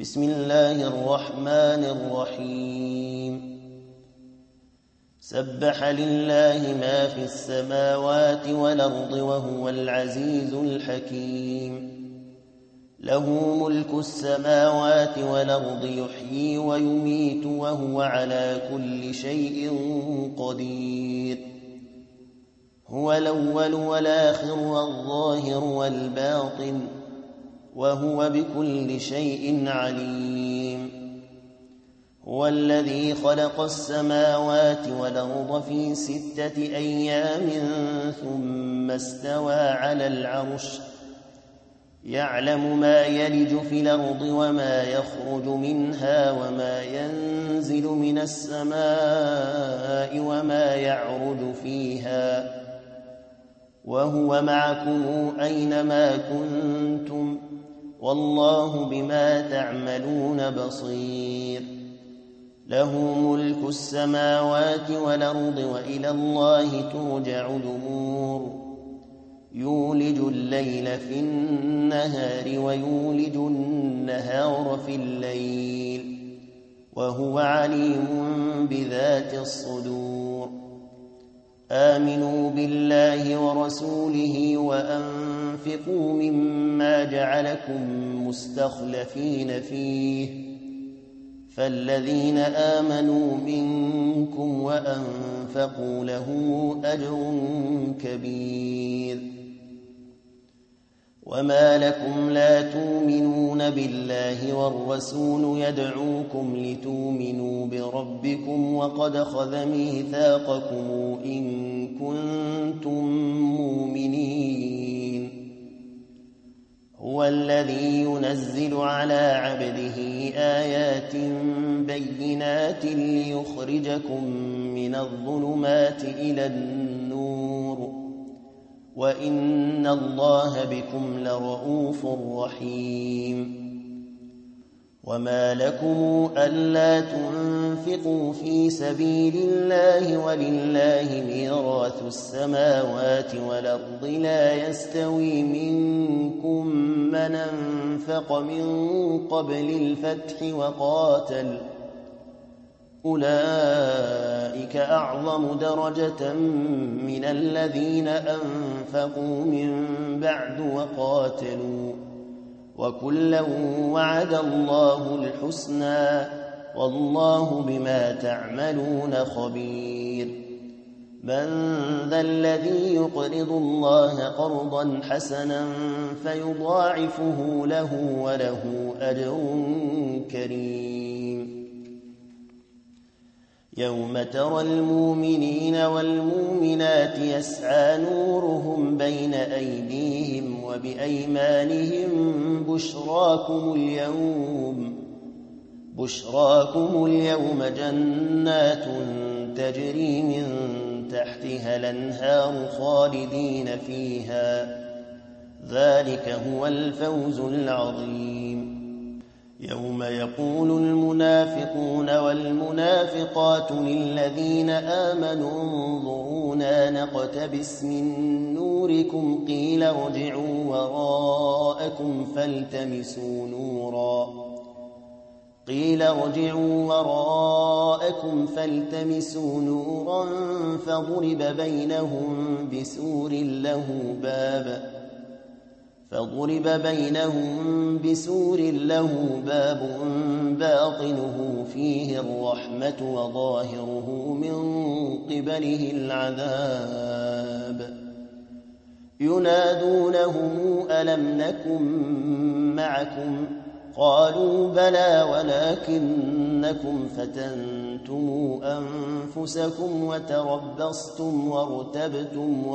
بسم الله الرحمن الرحيم سبح لله ما في السماوات والأرض وهو العزيز الحكيم له ملك السماوات والأرض يحيي ويميت وهو على كل شيء قدير هو الأول والآخر والظاهر والباطن وهو بكل شيء عليم هو الذي خلق السماوات والأرض في 6 أيام ثم استوى على العرش يعلم ما يلج في الأرض وما يخرج منها وما ينزل من السماء وما يعرج فيها وهو معكم أينما كنتم والله بما تعملون بصير له ملك السماوات والأرض وإلى الله ترجع الأمور يولج الليل في النهار ويولج النهار في الليل وهو عليم بذات الصدور آمنوا بالله ورسوله وأنفقوا مما جعلكم مستخلفين فيه فالذين آمنوا منكم وأنفقوا لهم أجر كبير وما لكم لا تؤمنون بالله والرسول يدعوكم لتؤمنوا بربكم وقد أخذ ميثاقكم إن كنتم مؤمنين هو الذي ينزل على عبده آيات بينات ليخرجكم من الظلمات إلى النور وإن الله بكم لرؤوف رحيم وما لكم ألا تنفقوا في سبيل الله ولله ميراث السماوات والأرض لا يستوي منكم من أنفق من قبل الفتح وقاتل أولئك أعظم درجة من الذين أنفقوا من بعد وقاتلوا وكلا وعد الله الحسنى والله بما تعملون خبير من ذا الذي يقرض الله قرضا حسنا فيضاعفه له وله أجر كريم يوم ترى المؤمنين والمؤمنات يسعى نورهم بين أيديهم وبأيمانهم بشراكم اليوم جنات تجري من تحتها الأنهار خالدين فيها ذلك هو الفوز العظيم يوم يقول المنافقون والمنافقات للذين آمنوا انظرونا نقتبس من نوركم قيل ارجعوا وراءكم فالتمسوا نورا فضرب بينهم بسور له باب باطنه فيه الرحمة وظاهره من قبله العذاب ينادونهم ألم نكن معكم قالوا بلى ولكنكم فتنتم أنفسكم وتربصتم وارتبتم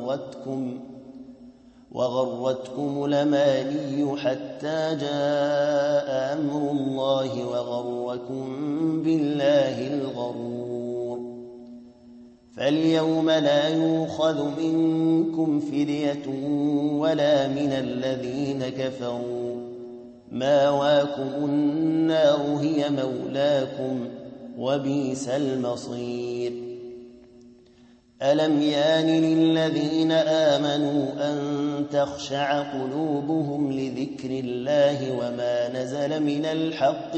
وغرتكم الأماني حتى جاء أمر الله وغركم بالله الغرور فاليوم لا يؤخذ منكم فدية ولا من الذين كفروا ماواكم النار هي مولاكم وبئس المصير ألم يان للذين آمنوا أن تخشع قلوبهم لذكر الله وما نزل من الحق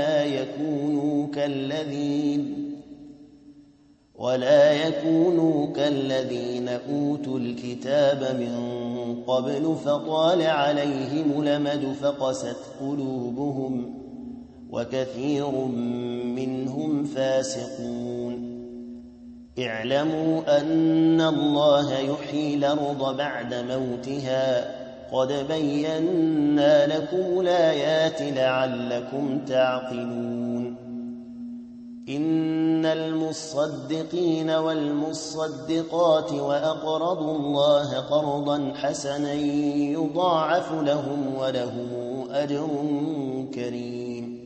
ولا يكونوا كالذين أوتوا الكتاب من قبل فطال عليهم الأمد فقست قلوبهم وكثير منهم فاسقون اعلموا أن الله يحيي الأرض بعد موتها قد بينا لكم الآيات لعلكم تعقلون إن المصدقين والمصدقات وأقرضوا الله قرضا حسنا يضاعف لهم ولهم أجر كريم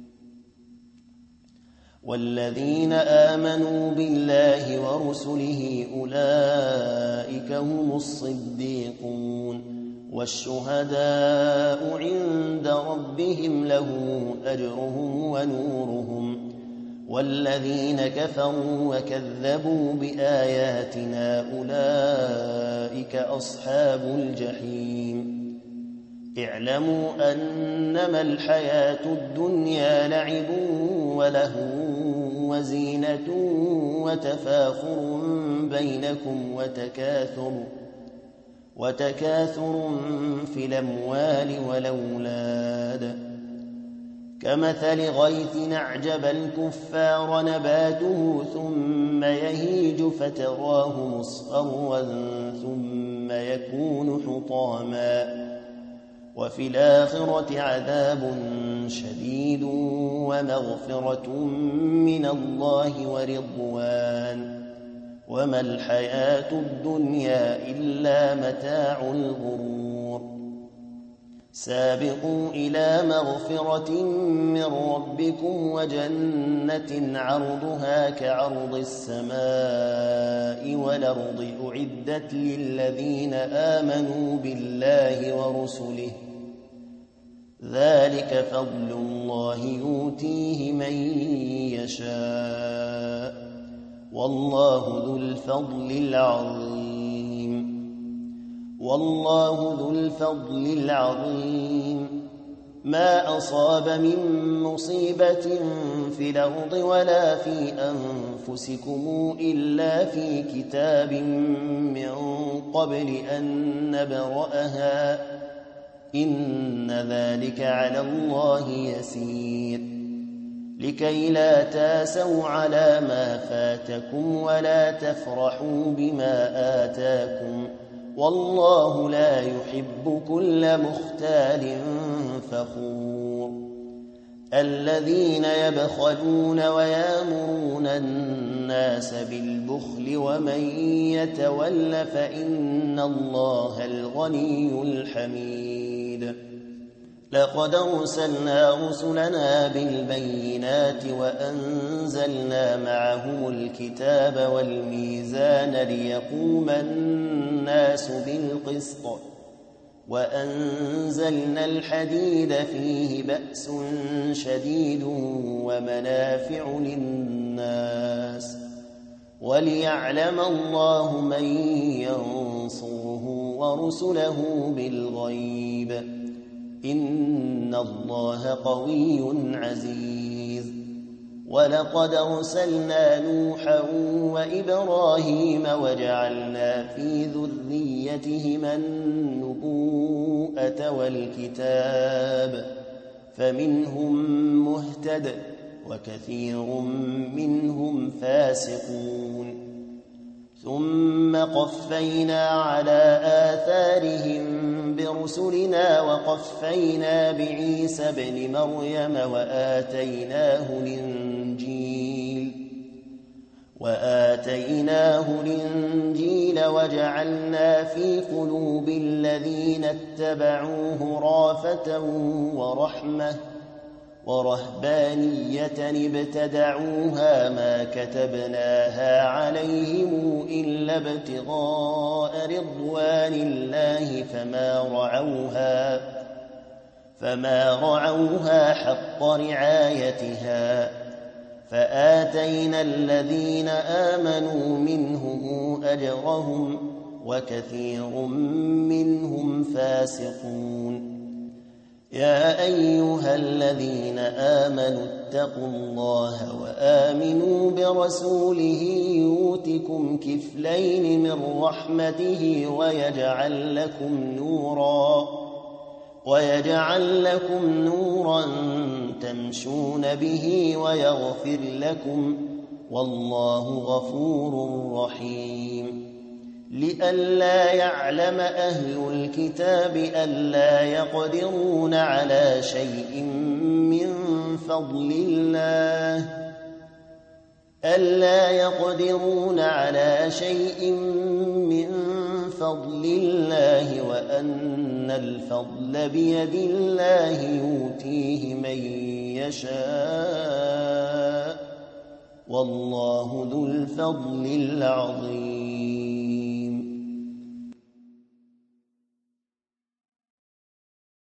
والذين آمنوا بالله ورسله أولئك هم الصديقون والشهداء عند ربهم لهم أجرهم ونورهم والذين كفروا وكذبوا بآياتنا أولئك أصحاب الجحيم اعلموا أنما الحياة الدنيا لعب وله وزينة وتفاخر بينكم وتكاثر في الأموال والأولاد كمثل غيث أعجب الكفار نباته ثم يهيج فتراه مصفرا ثم يكون حطاما وفي الآخرة عذاب شديد ومغفرة من الله ورضوان وما الحياة الدنيا إلا متاع الغرور سابقوا إلى مغفرة من ربكم وجنة عرضها كعرض السماء والأرض أعدت للذين آمنوا بالله ورسله ذلك فضل الله يؤتيه من يشاء والله ذو الفضل العظيم ما أصاب من مصيبة في الأرض ولا في أنفسكم إلا في كتاب من قبل أن نبرأها إن ذلك على الله يسير لكي لا تاسوا على ما فاتكم ولا تفرحوا بما آتاكم والله لا يحب كل مختال فخور الذين يبخلون ويامرون الناس بالبخل ومن يتول فإن الله الغني الحميد لقد أرسلنا رسلنا بالبينات وأنزلنا معهم الكتاب والميزان ليقوم الناس بالقسط وأنزلنا الحديد فيه بأس شديد ومنافع للناس وليعلم الله من ينصره ورسله بالغيب إن الله قوي عزيز ولقد أرسلنا نوحا وإبراهيم وجعلنا في ذريتهما النبوءة والكتاب فمنهم مهتد وكثير منهم فاسقون ثم قفينا على آثارهم برسلنا وقفينا بعيسى ابن مريم وآتيناه الإنجيل وجعلنا في قلوب الذين اتبعوه رأفة ورحمة ورهبانية ابتدعوها ما كتبناها عليهم إلا ابتغاء رضوان الله فما رعوها حق رعايتها فآتينا الذين آمنوا منهم أجرهم وكثير منهم فاسقون. يا أيها الذين آمنوا اتقوا الله وآمنوا برسوله يؤتكم كفلين من رحمته ويجعل لكم نورا تمشون به ويغفر لكم والله غفور رحيم. لئلا يعلم أهل الكتاب ألا يقدرون على شيء من فضل الله وأن الفضل بيد الله يؤتيه من يشاء والله ذو الفضل العظيم.